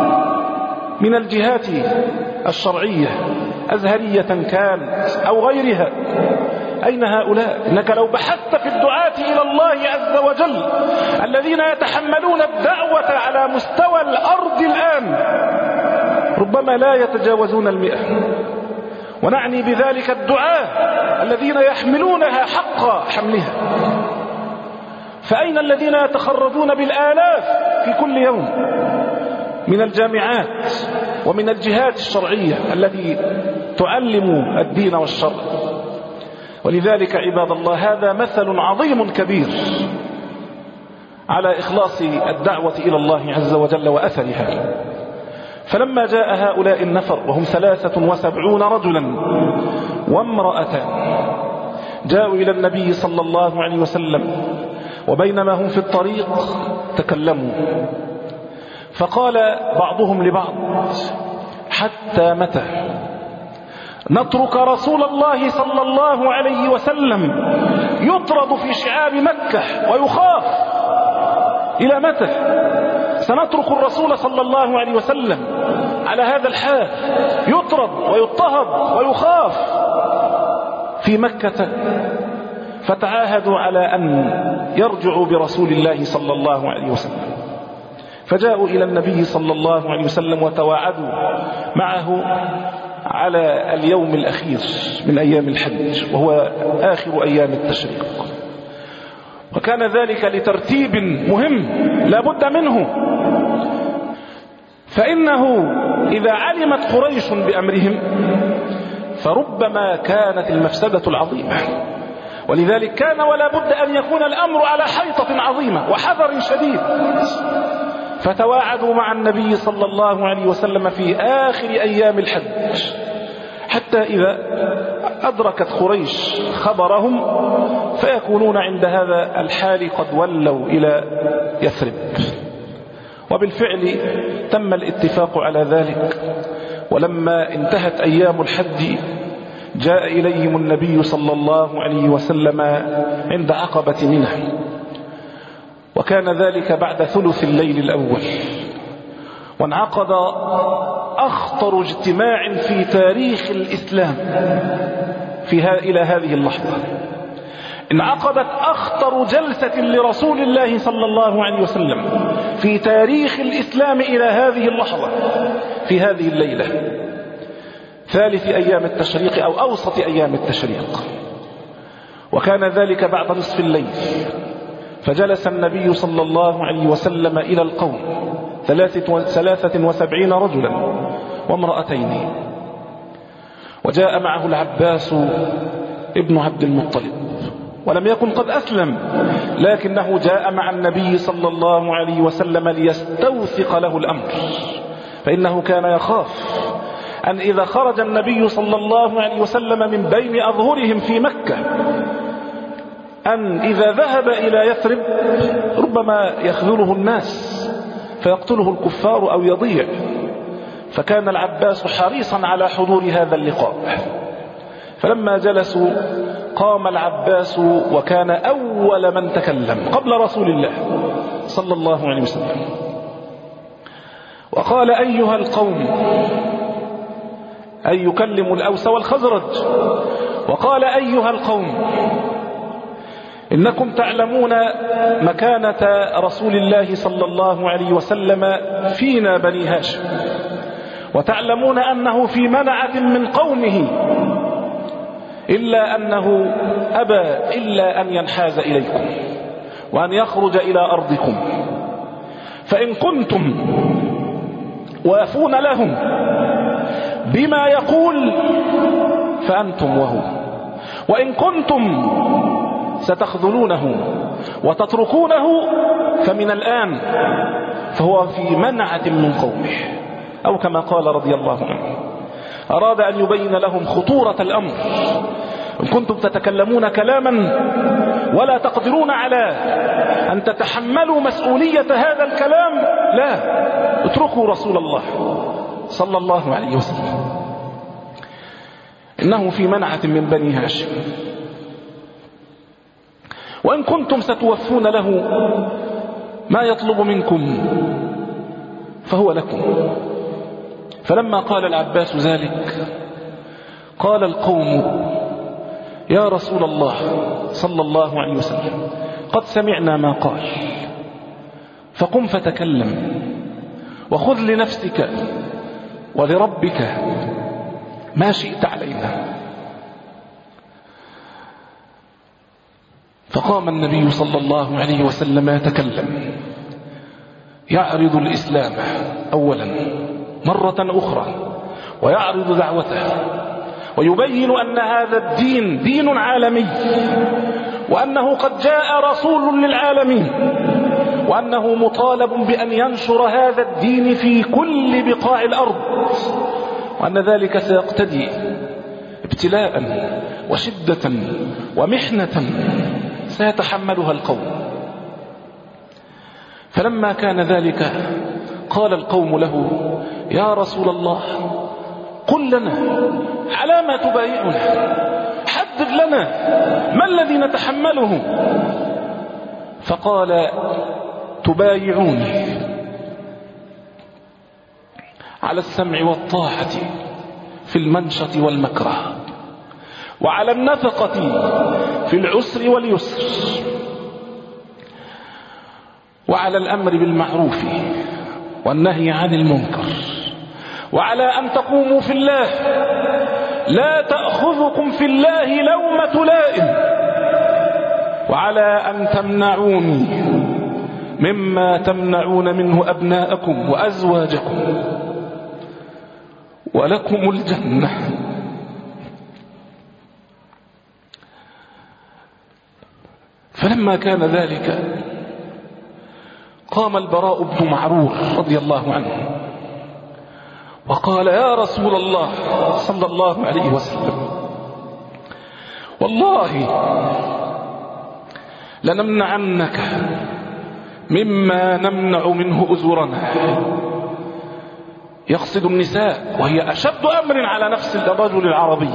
من الجهات الشرعية أزهرية كانت أو غيرها؟ أين هؤلاء؟ إنك لو بحثت في الدعاة إلى الله عز وجل الذين يتحملون الدعوة على مستوى الأرض الآن ربما لا يتجاوزون المئة، ونعني بذلك الدعاة الذين يحملونها حق حملها. فأين الذين يتخرجون بالآلاف في كل يوم من الجامعات ومن الجهات الشرعية التي تعلم الدين والشرع؟ ولذلك عباد الله هذا مثل عظيم كبير على إخلاص الدعوة إلى الله عز وجل وأثرها. فلما جاء هؤلاء النفر وهم ثلاثة وسبعون رجلا وامرأتان جاءوا إلى النبي صلى الله عليه وسلم، وبينما هم في الطريق تكلموا، فقال بعضهم لبعض: حتى متى نترك رسول الله صلى الله عليه وسلم يطرد في شعاب مكة ويخاف؟ إلى متى سنترك الرسول صلى الله عليه وسلم على هذا الحال، يطرد ويضطهد ويخاف في مكة؟ فتعاهدوا على أن يرجعوا برسول الله صلى الله عليه وسلم، فجاءوا إلى النبي صلى الله عليه وسلم وتواعدوا معه على اليوم الأخير من أيام الحج، وهو آخر أيام التشريق. وكان ذلك لترتيب مهم لا بد منه، فإنه إذا علمت قريش بأمرهم فربما كانت المفسدة العظيمة، ولذلك كان ولا بد أن يكون الأمر على حيطة عظيمة وحذر شديد. فتواعدوا مع النبي صلى الله عليه وسلم في آخر أيام الحج، حتى إذا أدركت قريش خبرهم فيكونون عند هذا الحال قد ولوا إلى يثرب. وبالفعل تم الاتفاق على ذلك، ولما انتهت أيام الحج جاء إليهم النبي صلى الله عليه وسلم عند عقبة منى، وكان ذلك بعد ثلث الليل الأول، وانعقد أخطر اجتماع في تاريخ الإسلام فيها إلى هذه اللحظة. انعقدت أخطر جلسة لرسول الله صلى الله عليه وسلم في تاريخ الإسلام إلى هذه اللحظة في هذه الليلة، ثالث أيام التشريق أو أوسط أيام التشريق، وكان ذلك بعد نصف الليل. فجلس النبي صلى الله عليه وسلم إلى القوم ثلاثة وسبعين رجلا وامرأتين، وجاء معه العباس ابن عبد المطلب، ولم يكن قد أسلم، لكنه جاء مع النبي صلى الله عليه وسلم ليستوثق له الأمر، فإنه كان يخاف أن إذا خرج النبي صلى الله عليه وسلم من بين أظهرهم في مكة أن إذا ذهب إلى يثرب ربما يخذله الناس فيقتله الكفار أو يضيع. فكان العباس حريصا على حضور هذا اللقاء. فلما جلسوا قام العباس وكان أول من تكلم قبل رسول الله صلى الله عليه وسلم، وقال: أيها القوم، أي يكلم الأوس والخزرج، وقال: أيها القوم، إنكم تعلمون مكانة رسول الله صلى الله عليه وسلم فينا بني هاشم، وتعلمون أنه في منعة من قومه، إلا أنه أبى إلا أن ينحاز إليكم وأن يخرج إلى أرضكم، فإن كنتم وافون لهم بما يقول فأنتم وهو، وإن كنتم ستخذلونه وتتركونه فمن الآن فهو في منعة من قومه، أو كما قال رضي الله عنه. أراد أن يبين لهم خطورة الأمر. إن كنتم تتكلمون كلاما ولا تقدرون على أن تتحملوا مسؤولية هذا الكلام، لا، اتركوا رسول الله صلى الله عليه وسلم، إنه في منعة من بني هاشم. وإن كنتم ستوفون له ما يطلب منكم فهو لكم. فلما قال العباس ذلك قال القوم: يا رسول الله صلى الله عليه وسلم، قد سمعنا ما قال، فقم فتكلم وخذ لنفسك ولربك ما شئت علينا. فقام النبي صلى الله عليه وسلم يتكلم، يعرض الإسلام أولا مرة أخرى، ويعرض دعوته، ويبين أن هذا الدين دين عالمي، وأنه قد جاء رسول للعالمين، وأنه مطالب بأن ينشر هذا الدين في كل بقاع الأرض، وأن ذلك سيقتضي ابتلاء وشدة ومحنة سيتحملها القوم. فلما كان ذلك قال القوم له: يا رسول الله، قل لنا على ما تبايعنا، حدد لنا ما الذي نتحمله. فقال: تبايعوني على السمع والطاعة في المنشط والمكره، وعلى النفقة في العسر واليسر، وعلى الأمر بالمعروف والنهي عن المنكر، وعلى أن تقوموا في الله لا تأخذكم في الله لومة لائم، وعلى أن تمنعوني مما تمنعون منه أبناءكم وأزواجكم، ولكم الجنة. فلما كان ذلك قام البراء بن معرور رضي الله عنه وقال: يا رسول الله صلى الله عليه وسلم، والله لنمنعنك مما نمنع منه أزورنا. يقصد النساء، وهي أشد أمر على نفس الرجل العربي.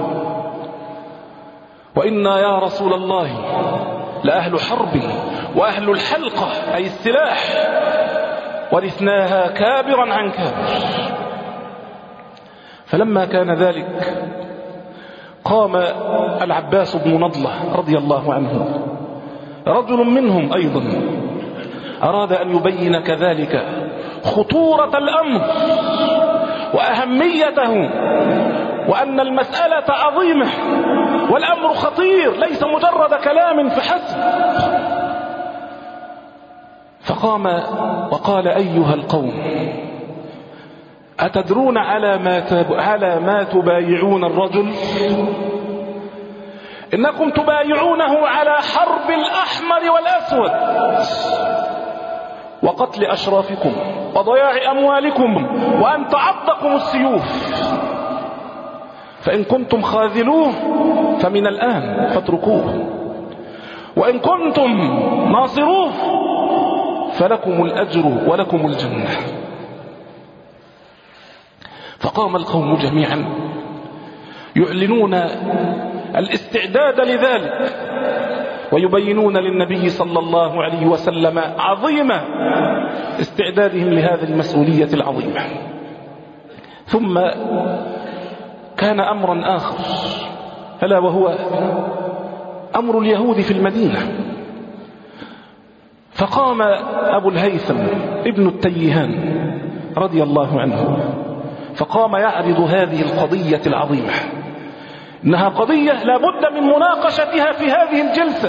وإنا يا رسول الله لأهل حرب وأهل الحلقة، أي السلاح، ورثناها كابرا عن كابر. فلما كان ذلك قام العباس بن نضلة رضي الله عنه، رجل منهم أيضا، أراد أن يبين كذلك خطورة الأمر وأهميته، وأن المسألة عظيمة والأمر خطير، ليس مجرد كلام فحسب. فقام وقال: أيها القوم، أتدرون على ما تب... على ما تبايعون الرجل؟ إنكم تبايعونه على حرب الأحمر والأسود، وقتل أشرافكم، وضياع أموالكم، وأن تعضكم السيوف. فإن كنتم خاذلوه فمن الآن فاتركوه، وإن كنتم ناصروه فلكم الأجر ولكم الجنة. فقام القوم جميعا يعلنون الاستعداد لذلك، ويبينون للنبي صلى الله عليه وسلم عظيم استعدادهم لهذه المسؤولية العظيمة. ثم كان أمرا آخر، ألا وهو أمر اليهود في المدينة. فقام أبو الهيثم ابن التيهان رضي الله عنه، فقام يعرض هذه القضية العظيمة، إنها قضية لا بد من مناقشتها في هذه الجلسة.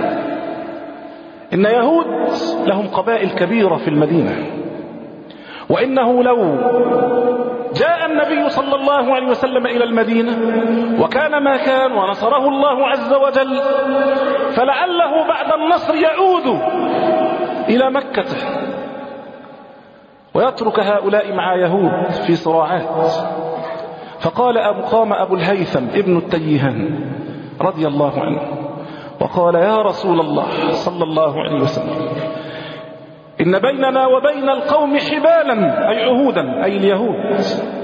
إن يهود لهم قبائل كبيرة في المدينة، وإنه لو جاء النبي صلى الله عليه وسلم إلى المدينة وكان ما كان ونصره الله عز وجل، فلعله بعد النصر يعود إلى مكة ويترك هؤلاء مع يهود في صراعات. فقال أبو قام أبو الهيثم ابن التيهان رضي الله عنه وقال: يا رسول الله صلى الله عليه وسلم، إن بيننا وبين القوم حبالا، أي عهودا، أي اليهود،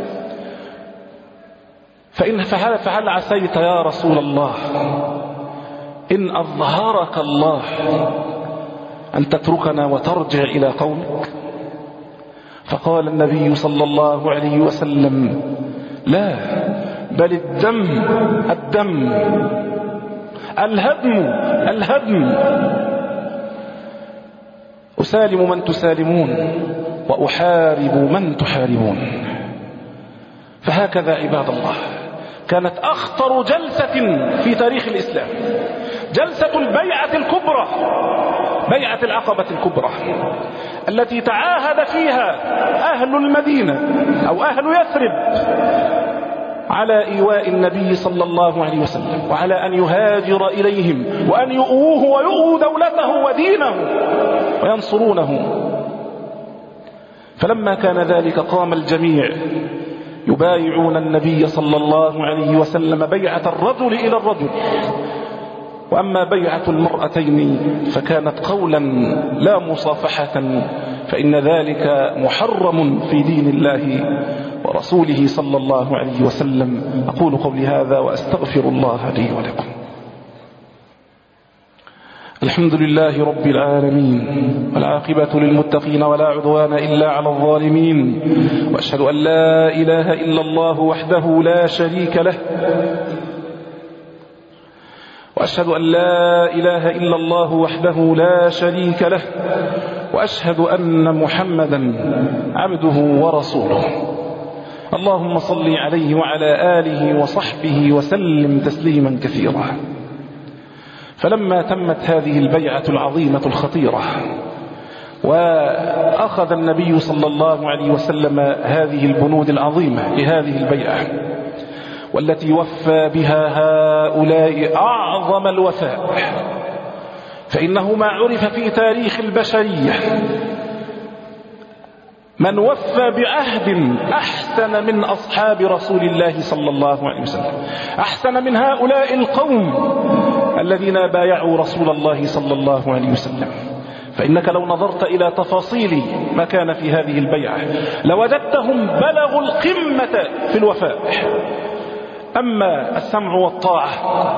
فإن فهل, فهل عسيت يا رسول الله إن أظهرك الله أن تتركنا وترجع إلى قومك؟ فقال النبي صلى الله عليه وسلم: لا، بل الدم الدم، الهدم الهدم، أسالم من تسالمون وأحارب من تحاربون. فهكذا عباد الله كانت أخطر جلسة في تاريخ الإسلام، جلسة البيعة الكبرى، بيعة العقبة الكبرى، التي تعاهد فيها أهل المدينة أو أهل يثرب على إيواء النبي صلى الله عليه وسلم، وعلى أن يهاجر إليهم وأن يؤوه ويؤووا دولته ودينه. وينصرونه. فلما كان ذلك قام الجميع يبايعون النبي صلى الله عليه وسلم بيعة الرجل إلى الرجل. وأما بيعة المرأتين فكانت قولا لا مصافحة، فإن ذلك محرم في دين الله ورسوله صلى الله عليه وسلم. أقول قولي هذا وأستغفر الله لي ولكم. الحمد لله رب العالمين، والعاقبة للمتقين ولا عدوان إلا على الظالمين، وأشهد أن لا إله إلا الله وحده لا شريك له، وأشهد أن لا إله إلا الله وحده لا شريك له، وأشهد أن محمدا عبده ورسوله. اللهم صل عليه وعلى آله وصحبه وسلم تسليما كثيرا. فلما تمت هذه البيعة العظيمة الخطيرة وأخذ النبي صلى الله عليه وسلم هذه البنود العظيمة لهذه البيعة، والتي وفى بها هؤلاء أعظم الوفاء، فإنه ما عرف في تاريخ البشرية من وفى بعهد أحسن من أصحاب رسول الله صلى الله عليه وسلم، أحسن من هؤلاء القوم الذين بايعوا رسول الله صلى الله عليه وسلم. فإنك لو نظرت إلى تفاصيل ما كان في هذه البيعة لوجدتهم بلغوا القمة في الوفاء. أما السمع والطاعة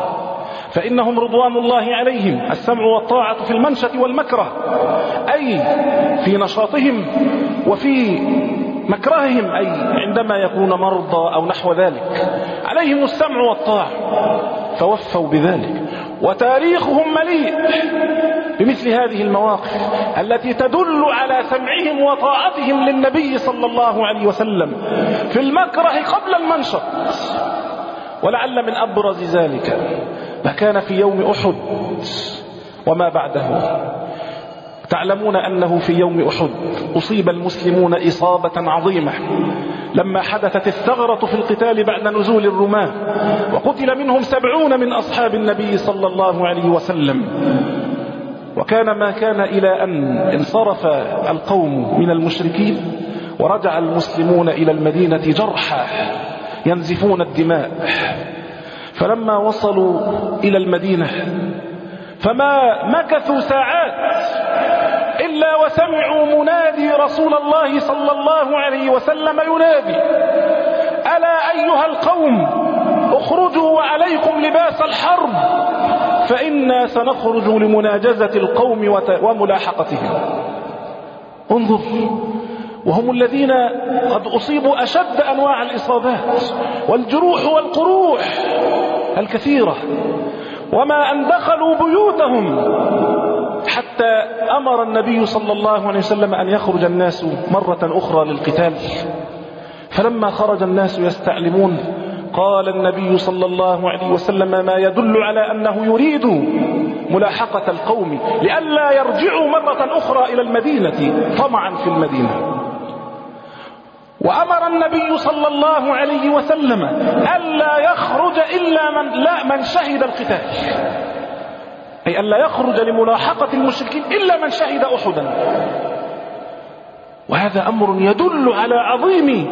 فإنهم رضوان الله عليهم السمع والطاعة في المنشة والمكره، أي في نشاطهم وفي مكرههم، أي عندما يكون مرضى أو نحو ذلك عليهم السمع والطاعة، فوفوا بذلك. وتاريخهم مليء بمثل هذه المواقف التي تدل على سمعهم وطاعتهم للنبي صلى الله عليه وسلم في المكره قبل المنشط. ولعل من أبرز ذلك ما كان في يوم أحد وما بعده. تعلمون أنه في يوم أحد أصيب المسلمون إصابة عظيمة لما حدثت الثغرة في القتال بعد نزول الرماة، وقتل منهم سبعون من أصحاب النبي صلى الله عليه وسلم. وكان ما كان إلى أن انصرف القوم من المشركين ورجع المسلمون إلى المدينة جرحى ينزفون الدماء. فلما وصلوا إلى المدينة فما مكثوا ساعات إلا وسمعوا منادي رسول الله صلى الله عليه وسلم ينادي: ألا أيها القوم اخرجوا وعليكم لباس الحرب فإنا سنخرج لمناجزة القوم وملاحقتهم. انظر، وهم الذين قد أصيبوا أشد أنواع الإصابات والجروح والقروح الكثيرة، وما أن دخلوا بيوتهم حتى أمر النبي صلى الله عليه وسلم أن يخرج الناس مرة أخرى للقتال. فلما خرج الناس يستعلمون قال النبي صلى الله عليه وسلم ما يدل على أنه يريد ملاحقة القوم لئلا يرجعوا مرة أخرى إلى المدينة طمعا في المدينة. وأمر النبي صلى الله عليه وسلم ألا يخرج إلا من, لا من شهد القتال، أي ألا يخرج لملاحقة المشركين إلا من شهد أحدا. وهذا أمر يدل على عظيم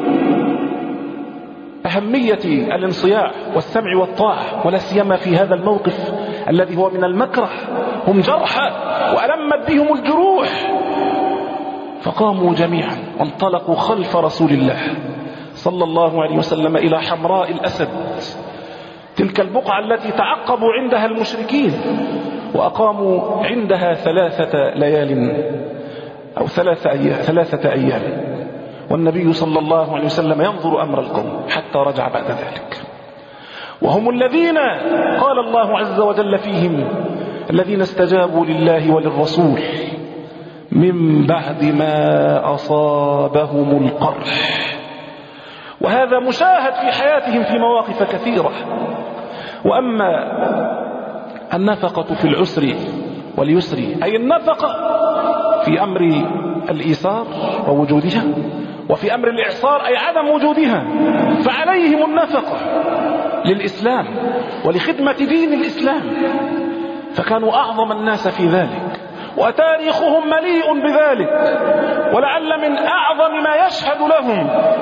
أهمية الانصياع والسمع والطاعة، ولا سيما في هذا الموقف الذي هو من المكره. هم جرحى وألمت بهم الجروح، فقاموا جميعا وانطلقوا خلف رسول الله صلى الله عليه وسلم إلى حمراء الأسد، تلك البقعة التي تعقبوا عندها المشركين، وأقاموا عندها ثلاثة ليال أو ثلاثة أيام, ثلاثة أيام والنبي صلى الله عليه وسلم ينظر أمر القوم حتى رجع بعد ذلك. وهم الذين قال الله عز وجل فيهم: الذين استجابوا لله وللرسول من بعد ما أصابهم القرح. وهذا مشاهد في حياتهم في مواقف كثيرة. وأما النفقة في العسر واليسر، أي النفقة في أمر الإيسار ووجودها، وفي أمر الإعصار أي عدم وجودها، فعليهم النفقة للإسلام ولخدمة دين الإسلام، فكانوا أعظم الناس في ذلك. وتاريخهم مليء بذلك. ولعل من أعظم ما يشهد لهم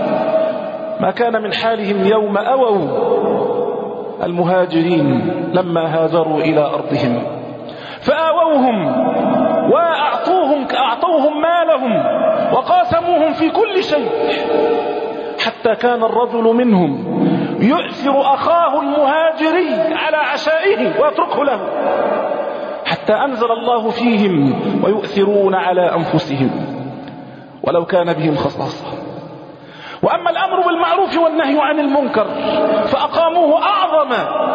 ما كان من حالهم يوم أووا المهاجرين لما هاجروا إلى أرضهم، فآووهم وأعطوهم أعطوهم مالهم وقاسموهم في كل شيء، حتى كان الرجل منهم يؤثر أخاه المهاجري على عشائه ويتركه له، حتى أنزل الله فيهم ويؤثرون على أنفسهم ولو كان بهم خصاصة. وأما الأمر بالمعروف والنهي عن المنكر فأقاموه أعظم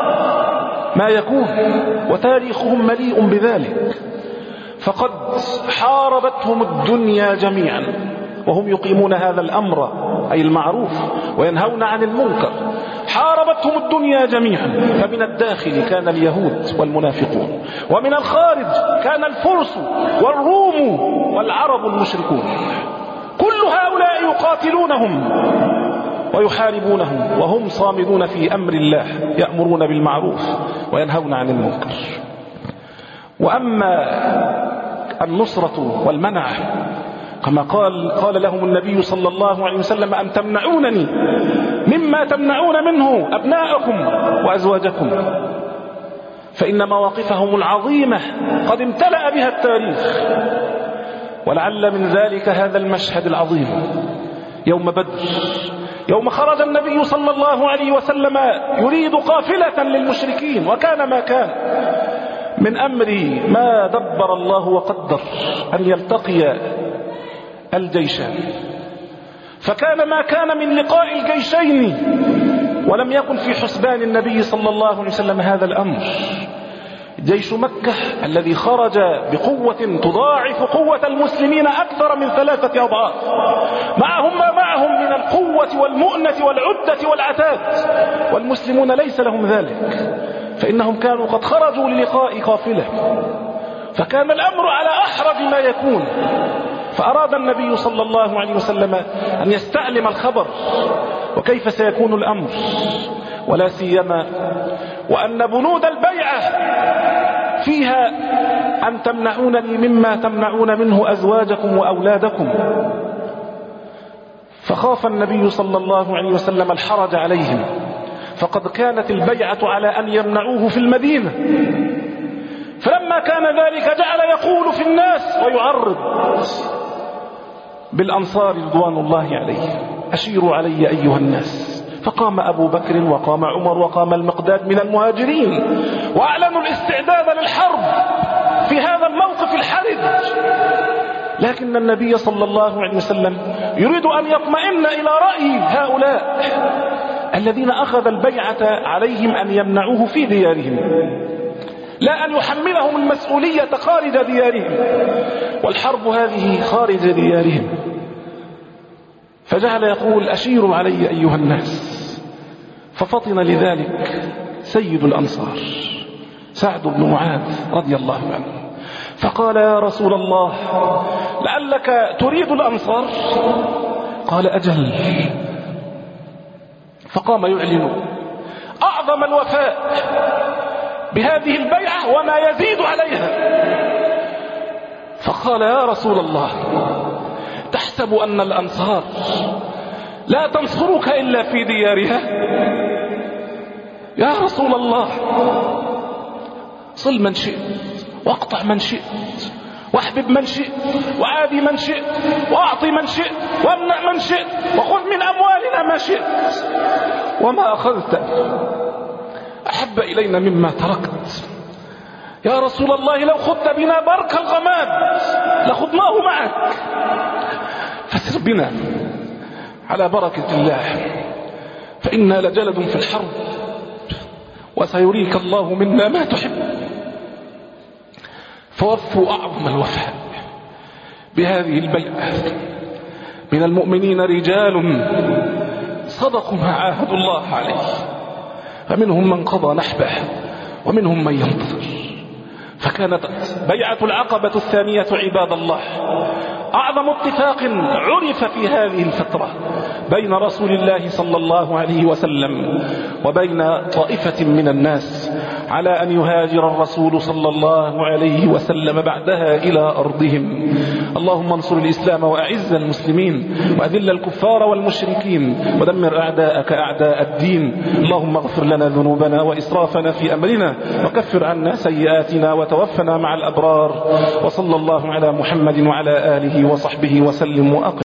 ما يكون، وتاريخهم مليء بذلك، فقد حاربتهم الدنيا جميعا وهم يقيمون هذا الأمر أي المعروف وينهون عن المنكر. حاربتهم الدنيا جميعا، فمن الداخل كان اليهود والمنافقون، ومن الخارج كان الفرس والروم والعرب المشركون. كل هؤلاء يقاتلونهم ويحاربونهم وهم صامدون في أمر الله، يأمرون بالمعروف وينهون عن المنكر. وأما النصرة والمنع كما قال قال لهم النبي صلى الله عليه وسلم: أن تمنعونني مما تمنعون منه أبناءكم وأزواجكم، فإن مواقفهم العظيمة قد امتلأ بها التاريخ. ولعل من ذلك هذا المشهد العظيم يوم بدر، يوم خرج النبي صلى الله عليه وسلم يريد قافلة للمشركين، وكان ما كان من أمر ما دبر الله وقدر أن يلتقي الجيشان، فكان ما كان من لقاء الجيشين، ولم يكن في حسبان النبي صلى الله عليه وسلم هذا الأمر. جيش مكة الذي خرج بقوة تضاعف قوة المسلمين أكثر من ثلاثة أضعاف، معهم ما معهم من القوة والمؤنة والعدة والعتاد، والمسلمون ليس لهم ذلك، فإنهم كانوا قد خرجوا للقاء قافلة، فكان الأمر على أحرج ما يكون. فأراد النبي صلى الله عليه وسلم أن يستعلم الخبر وكيف سيكون الأمر، ولا سيما وأن بنود البيعة فيها أن تمنعونني مما تمنعون منه أزواجكم وأولادكم. فخاف النبي صلى الله عليه وسلم الحرج عليهم، فقد كانت البيعة على أن يمنعوه في المدينة، فلما كان ذلك جعل يقول في الناس ويعرض بالأنصار رضوان الله عليه: أشيروا علي أيها الناس. فقام أبو بكر وقام عمر وقام المقداد من المهاجرين، وأعلنوا الاستعداد للحرب في هذا الموقف الحرج. لكن النبي صلى الله عليه وسلم يريد أن يطمئن إلى رأي هؤلاء الذين أخذ البيعة عليهم أن يمنعوه في ديارهم، لا أن يحملهم المسؤولية خارج ديارهم، والحرب هذه خارج ديارهم. فجعل يقول: أشيروا علي أيها الناس. ففطن لذلك سيد الأنصار سعد بن معاذ رضي الله عنه، فقال: يا رسول الله، لعلك تريد الأنصار؟ قال: أجل. فقام يعلن أعظم الوفاء بهذه البيعة وما يزيد عليها، فقال: يا رسول الله، تحسب أن الأنصار لا تنصرك إلا في ديارها؟ يا رسول الله، صل من شئت واقطع من شئت واحبب من شئت وعادي من شئت واعطي من شئت وامنع من شئت وخذ من أموالنا ما شئت، وما أخذت أحب إلينا مما تركت. يا رسول الله، لو خذت بنا برك الغمام لخذناه معك، فسر بنا على بركة الله، فإنا لجلد في الحرب وسيريك الله منا ما تحب. فوفوا أعظم الوفاء بهذه البيعة. من المؤمنين رجال صدقوا ما عاهدوا الله عليه، فمنهم من قضى نحبه ومنهم من ينتظر. فكانت بيعة العقبة الثانية عباد الله أعظم اتفاق عرف في هذه الفترة بين رسول الله صلى الله عليه وسلم وبين طائفة من الناس على أن يهاجر الرسول صلى الله عليه وسلم بعدها إلى أرضهم. اللهم انصر الإسلام وأعز المسلمين وأذل الكفار والمشركين ودمر أعداءك أعداء الدين. اللهم اغفر لنا ذنوبنا وإسرافنا في أمرنا وكفر عنا سيئاتنا وتوفنا مع الأبرار. وصلى الله على محمد وعلى آله وصحبه وسلم وأقم.